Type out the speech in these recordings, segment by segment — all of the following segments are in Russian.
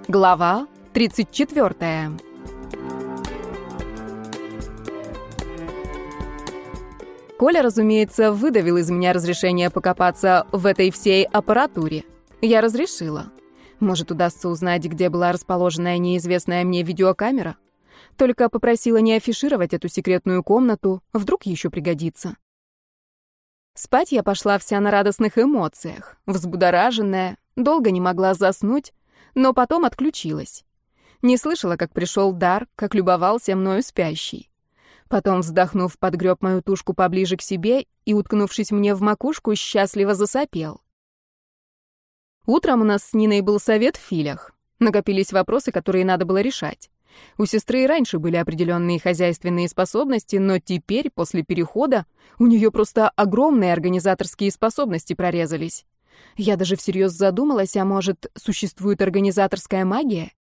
Глава 34. Коля, разумеется, выдавил из меня разрешение покопаться в этой всей аппаратуре. Я разрешила. Может, удастся узнать, где была расположена неизвестная мне видеокамера? Только попросила не афишировать эту секретную комнату, вдруг еще пригодится. Спать я пошла вся на радостных эмоциях, взбудораженная, долго не могла заснуть, но потом отключилась. Не слышала, как пришел дар, как любовался мною спящий. Потом, вздохнув, подгреб мою тушку поближе к себе и, уткнувшись мне в макушку, счастливо засопел. Утром у нас с Ниной был совет в филях. Накопились вопросы, которые надо было решать. У сестры и раньше были определенные хозяйственные способности, но теперь, после перехода, у нее просто огромные организаторские способности прорезались. Я даже всерьез задумалась, а может, существует организаторская магия?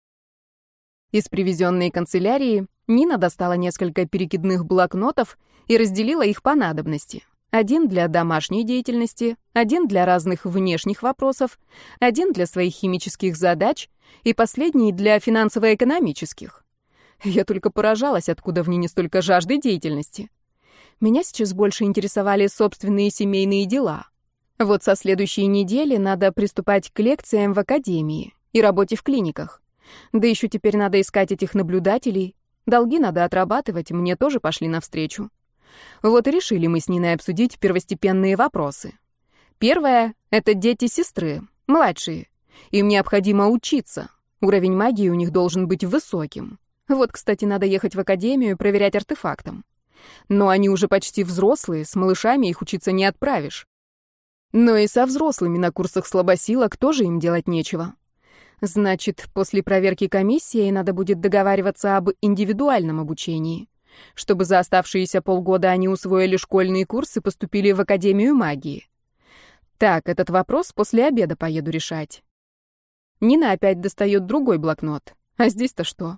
Из привезенной канцелярии Нина достала несколько перекидных блокнотов и разделила их по надобности. Один для домашней деятельности, один для разных внешних вопросов, один для своих химических задач и последний для финансово-экономических. Я только поражалась, откуда в Нине столько жажды деятельности. Меня сейчас больше интересовали собственные семейные дела. Вот со следующей недели надо приступать к лекциям в академии и работе в клиниках. Да еще теперь надо искать этих наблюдателей. Долги надо отрабатывать, мне тоже пошли навстречу. Вот и решили мы с Ниной обсудить первостепенные вопросы. Первое — это дети сестры, младшие. Им необходимо учиться. Уровень магии у них должен быть высоким. Вот, кстати, надо ехать в академию проверять артефактом. Но они уже почти взрослые, с малышами их учиться не отправишь. Но и со взрослыми на курсах слабосилок тоже им делать нечего. Значит, после проверки комиссии надо будет договариваться об индивидуальном обучении, чтобы за оставшиеся полгода они усвоили школьные курсы и поступили в Академию магии. Так, этот вопрос после обеда поеду решать. Нина опять достает другой блокнот. А здесь-то что?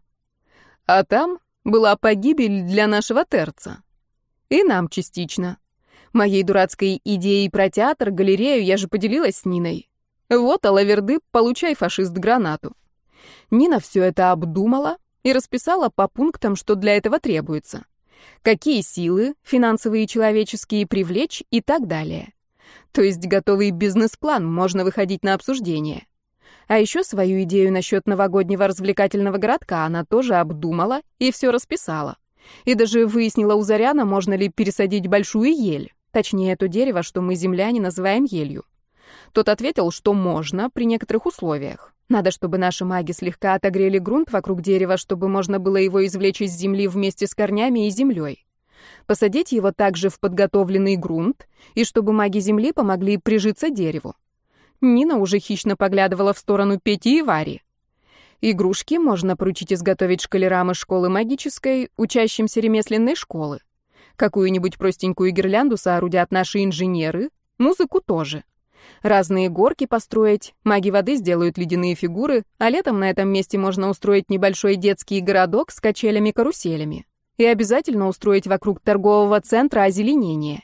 А там была погибель для нашего терца. И нам частично. Моей дурацкой идеей про театр, галерею я же поделилась с Ниной. Вот, алаверды, получай, фашист, гранату. Нина все это обдумала и расписала по пунктам, что для этого требуется. Какие силы, финансовые и человеческие, привлечь и так далее. То есть готовый бизнес-план, можно выходить на обсуждение. А еще свою идею насчет новогоднего развлекательного городка она тоже обдумала и все расписала. И даже выяснила у Заряна, можно ли пересадить большую ель. Точнее, то дерево, что мы, земляне, называем елью. Тот ответил, что можно при некоторых условиях. Надо, чтобы наши маги слегка отогрели грунт вокруг дерева, чтобы можно было его извлечь из земли вместе с корнями и землей. Посадить его также в подготовленный грунт, и чтобы маги земли помогли прижиться дереву. Нина уже хищно поглядывала в сторону Пети и Вари. Игрушки можно поручить изготовить школярам из школы магической, учащимся ремесленной школы. Какую-нибудь простенькую гирлянду соорудят наши инженеры, музыку тоже. Разные горки построить, маги воды сделают ледяные фигуры, а летом на этом месте можно устроить небольшой детский городок с качелями-каруселями. И обязательно устроить вокруг торгового центра озеленение.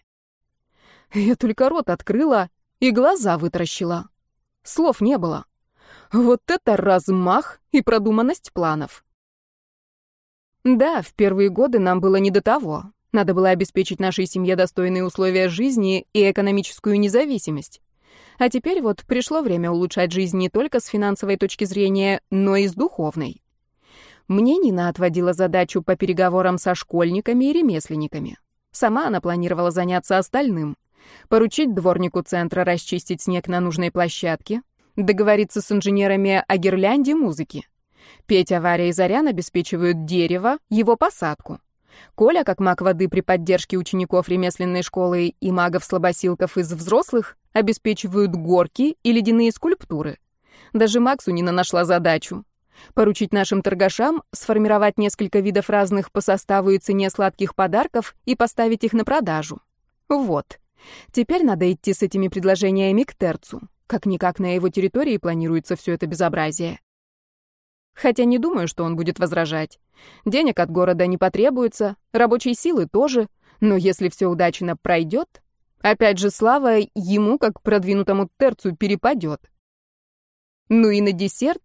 Я только рот открыла и глаза вытаращила. Слов не было. Вот это размах и продуманность планов. Да, в первые годы нам было не до того. Надо было обеспечить нашей семье достойные условия жизни и экономическую независимость. А теперь вот пришло время улучшать жизнь не только с финансовой точки зрения, но и с духовной. Мне Нина отводила задачу по переговорам со школьниками и ремесленниками. Сама она планировала заняться остальным. Поручить дворнику центра расчистить снег на нужной площадке, договориться с инженерами о гирлянде музыки. Петя, Варя и Зарян обеспечивают дерево, его посадку. Коля, как маг воды при поддержке учеников ремесленной школы и магов-слабосилков из взрослых, обеспечивают горки и ледяные скульптуры. Даже Максу Нина нашла задачу — поручить нашим торгашам сформировать несколько видов разных по составу и цене сладких подарков и поставить их на продажу. Вот. Теперь надо идти с этими предложениями к терцу. Как-никак на его территории планируется все это безобразие. Хотя не думаю, что он будет возражать. Денег от города не потребуется, рабочей силы тоже, но если все удачно пройдет, опять же слава ему, как продвинутому терцу, перепадет. Ну и на десерт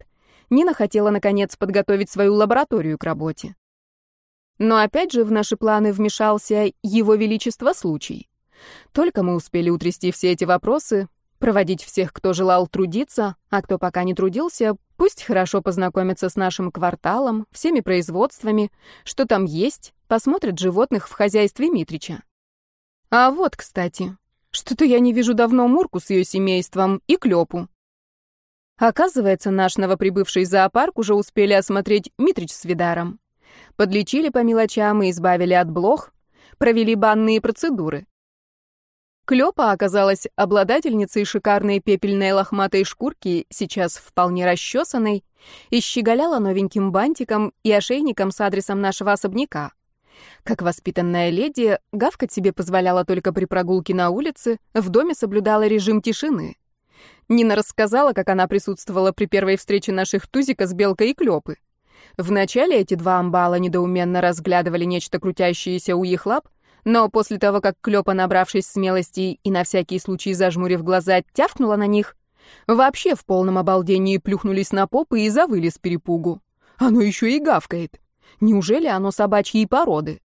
Нина хотела, наконец, подготовить свою лабораторию к работе. Но опять же в наши планы вмешался Его Величество случай. Только мы успели утрясти все эти вопросы, проводить всех, кто желал трудиться, а кто пока не трудился, пусть хорошо познакомится с нашим кварталом, всеми производствами, что там есть, посмотрят животных в хозяйстве Митрича. А вот, кстати, что-то я не вижу давно Мурку с ее семейством и Клёпу. Оказывается, наш новоприбывший зоопарк уже успели осмотреть Митрич с Видаром. Подлечили по мелочам и избавили от блох, провели банные процедуры. Клёпа оказалась обладательницей шикарной пепельной лохматой шкурки, сейчас вполне расчесанной, и щеголяла новеньким бантиком и ошейником с адресом нашего особняка. Как воспитанная леди, гавкать себе позволяла только при прогулке на улице, в доме соблюдала режим тишины. Нина рассказала, как она присутствовала при первой встрече наших Тузика с Белкой и Клёпы. Вначале эти два амбала недоуменно разглядывали нечто крутящееся у их лап, но после того, как Клёпа, набравшись смелости и на всякий случай зажмурив глаза, тявкнула на них, вообще в полном обалдении плюхнулись на попы и завыли с перепугу. Оно еще и гавкает. Неужели оно собачьей породы?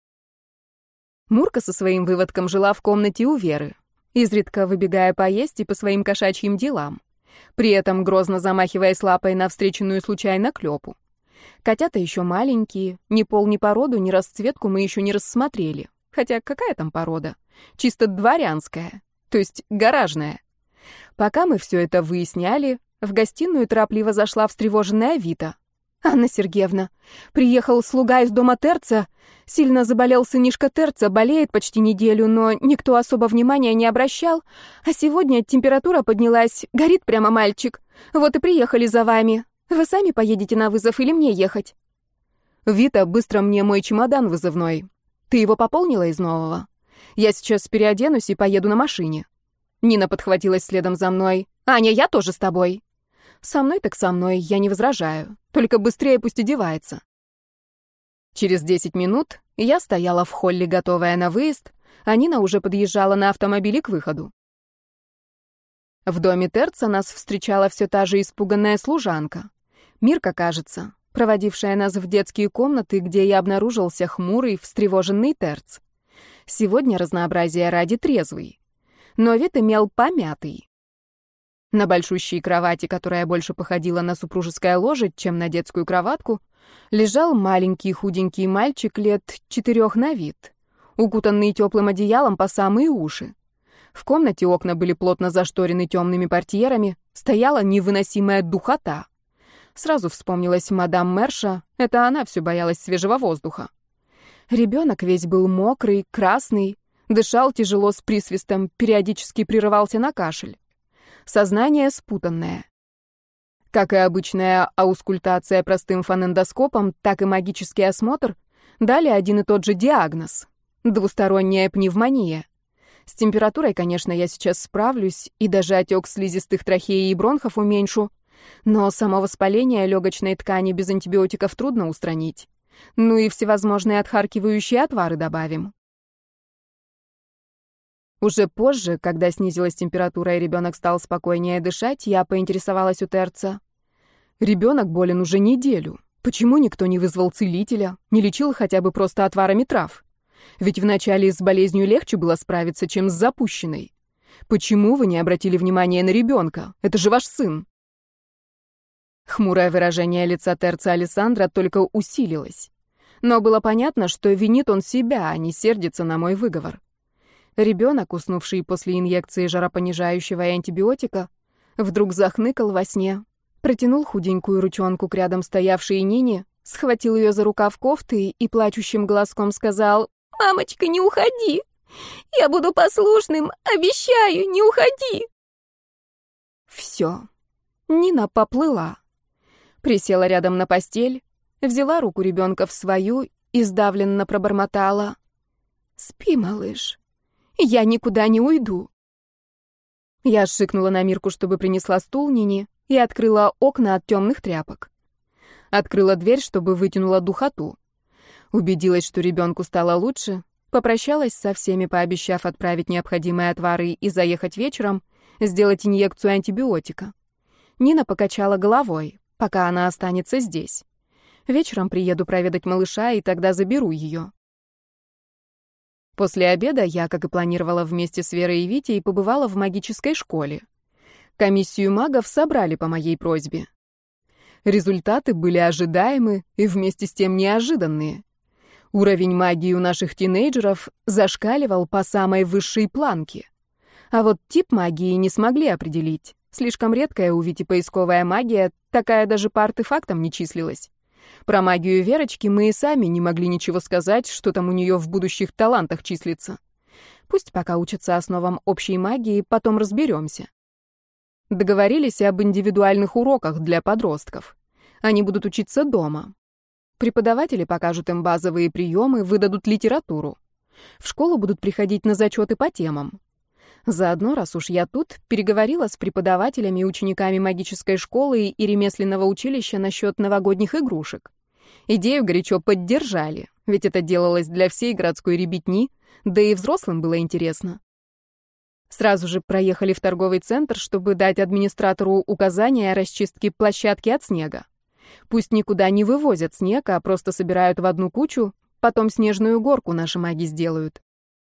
Мурка со своим выводком жила в комнате у Веры, изредка выбегая поесть и по своим кошачьим делам, при этом грозно замахиваясь лапой на встреченную случайно Клёпу. Котята еще маленькие, ни пол, ни породу, ни расцветку мы еще не рассмотрели. Хотя какая там порода? Чисто дворянская, то есть гаражная. Пока мы все это выясняли, в гостиную торопливо зашла встревоженная Вита. «Анна Сергеевна, приехал слуга из дома Терца. Сильно заболел сынишка Терца, болеет почти неделю, но никто особо внимания не обращал. А сегодня температура поднялась, горит прямо мальчик. Вот и приехали за вами. Вы сами поедете на вызов или мне ехать?» «Вита, быстро мне мой чемодан вызывной. Ты его пополнила из нового? Я сейчас переоденусь и поеду на машине». Нина подхватилась следом за мной. «Аня, я тоже с тобой». «Со мной так со мной, я не возражаю. Только быстрее пусть одевается». Через 10 минут я стояла в холле, готовая на выезд, а Нина уже подъезжала на автомобиле к выходу. В доме Терца нас встречала все та же испуганная служанка. Мирка, кажется, проводившая нас в детские комнаты, где и обнаружился хмурый, встревоженный Терц. Сегодня разнообразие ради трезвый. Но вид имел помятый. На большущей кровати, которая больше походила на супружеское ложе, чем на детскую кроватку, лежал маленький худенький мальчик лет 4 на вид, укутанный теплым одеялом по самые уши. В комнате окна были плотно зашторены темными портьерами, стояла невыносимая духота. Сразу вспомнилась мадам Мерша, это она все боялась свежего воздуха. Ребенок весь был мокрый, красный, дышал тяжело с присвистом, периодически прерывался на кашель. Сознание спутанное. Как и обычная аускультация простым фонендоскопом, так и магический осмотр дали один и тот же диагноз — двусторонняя пневмония. С температурой, конечно, я сейчас справлюсь и даже отек слизистых трахеи и бронхов уменьшу, но само воспаление легочной ткани без антибиотиков трудно устранить. Ну и всевозможные отхаркивающие отвары добавим. Уже позже, когда снизилась температура и ребенок стал спокойнее дышать, я поинтересовалась у Терца. «Ребенок болен уже неделю. Почему никто не вызвал целителя, не лечил хотя бы просто отварами трав? Ведь вначале с болезнью легче было справиться, чем с запущенной. Почему вы не обратили внимания на ребенка? Это же ваш сын». Хмурое выражение лица Терца Алессандро только усилилось. Но было понятно, что винит он себя, а не сердится на мой выговор. Ребенок, уснувший после инъекции жаропонижающего и антибиотика, вдруг захныкал во сне, протянул худенькую ручонку к рядом стоявшей Нине, схватил ее за рукав кофты и плачущим голоском сказал: «Мамочка, не уходи! Я буду послушным, обещаю, не уходи!» Все. Нина поплыла. Присела рядом на постель, взяла руку ребенка в свою и сдавленно пробормотала: «Спи, малыш. Я никуда не уйду». Я шикнула на Мирку, чтобы принесла стул Нине, и открыла окна от темных тряпок. Открыла дверь, чтобы вытянула духоту. Убедилась, что ребенку стало лучше, попрощалась со всеми, пообещав отправить необходимые отвары и заехать вечером, сделать инъекцию антибиотика. Нина покачала головой. пока она останется здесь. Вечером приеду проведать малыша, и тогда заберу ее. После обеда я, как и планировала, вместе с Верой и Витей побывала в магической школе. Комиссию магов собрали по моей просьбе. Результаты были ожидаемы и вместе с тем неожиданные. Уровень магии у наших тинейджеров зашкаливал по самой высшей планке. А вот тип магии не смогли определить. Слишком редкая у Вити поисковая магия, такая даже по артефактам не числилась. Про магию Верочки мы и сами не могли ничего сказать, что там у нее в будущих талантах числится. Пусть пока учатся основам общей магии, потом разберемся. Договорились об индивидуальных уроках для подростков. Они будут учиться дома. Преподаватели покажут им базовые приемы, выдадут литературу. В школу будут приходить на зачеты по темам. Заодно, раз уж я тут, переговорила с преподавателями и учениками магической школы и ремесленного училища насчет новогодних игрушек. Идею горячо поддержали, ведь это делалось для всей городской ребятни, да и взрослым было интересно. Сразу же проехали в торговый центр, чтобы дать администратору указания о расчистке площадки от снега. Пусть никуда не вывозят снег, а просто собирают в одну кучу, потом снежную горку наши маги сделают.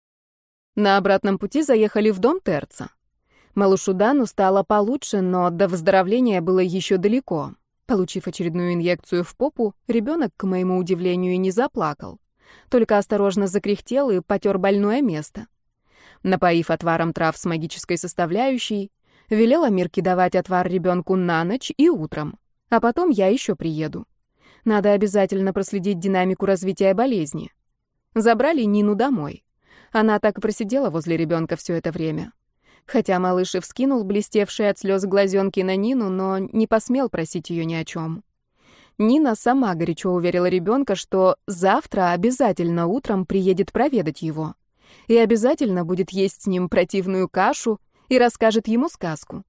На обратном пути заехали в дом Терца. Малышу Дану стало получше, но до выздоровления было еще далеко. Получив очередную инъекцию в попу, ребенок, к моему удивлению, и не заплакал. Только осторожно закряхтел и потер больное место. Напоив отваром трав с магической составляющей, велела Мирке давать отвар ребенку на ночь и утром. А потом я еще приеду. Надо обязательно проследить динамику развития болезни. Забрали Нину домой. Она так и просидела возле ребенка все это время. Хотя малыш и вскинул блестевшие от слез глазенки на Нину, но не посмел просить ее ни о чем. Нина сама горячо уверила ребенка, что завтра обязательно утром приедет проведать его. И обязательно будет есть с ним противную кашу и расскажет ему сказку.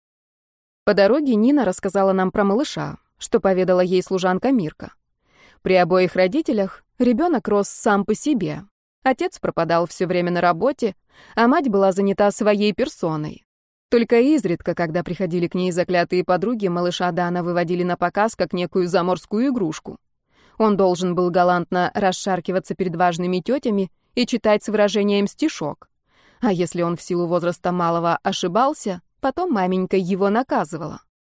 По дороге Нина рассказала нам про малыша, что поведала ей служанка Мирка. При обоих родителях ребенок рос сам по себе. Отец пропадал все время на работе, а мать была занята своей персоной. Только изредка, когда приходили к ней заклятые подруги, малыша Дана выводили на показ как некую заморскую игрушку. Он должен был галантно расшаркиваться перед важными тетями и читать с выражением стишок. А если он в силу возраста малого ошибался, потом маменька его наказывала.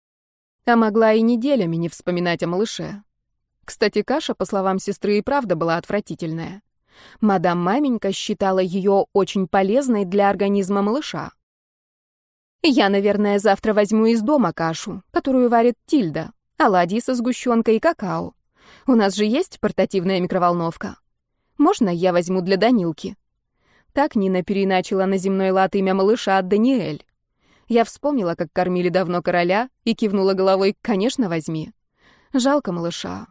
А могла и неделями не вспоминать о малыше. Кстати, каша, по словам сестры, и правда была отвратительная. Мадам Маменька считала ее очень полезной для организма малыша. «Я, наверное, завтра возьму из дома кашу, которую варит Тильда, оладьи со сгущенкой и какао. У нас же есть портативная микроволновка. Можно я возьму для Данилки?» Так Нина переиначила на земной лад имя малыша Даниэль. Я вспомнила, как кормили давно короля, и кивнула головой: «Конечно, возьми. Жалко малыша».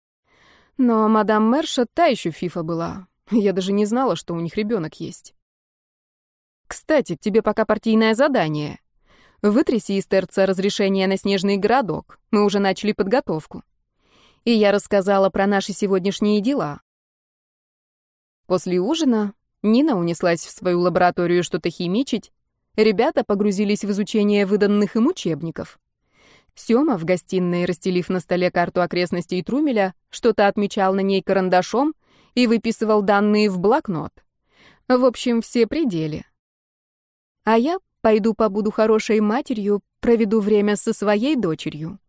Но мадам Мерша та еще фифа была. Я даже не знала, что у них ребенок есть. «Кстати, тебе пока партийное задание. Вытряси из Терца разрешение на снежный городок. Мы уже начали подготовку». И я рассказала про наши сегодняшние дела. После ужина Нина унеслась в свою лабораторию что-то химичить. Ребята погрузились в изучение выданных им учебников. Сёма в гостиной, расстелив на столе карту окрестностей Трумеля, что-то отмечал на ней карандашом и выписывал данные в блокнот. В общем, все при деле. А я пойду побуду хорошей матерью, проведу время со своей дочерью.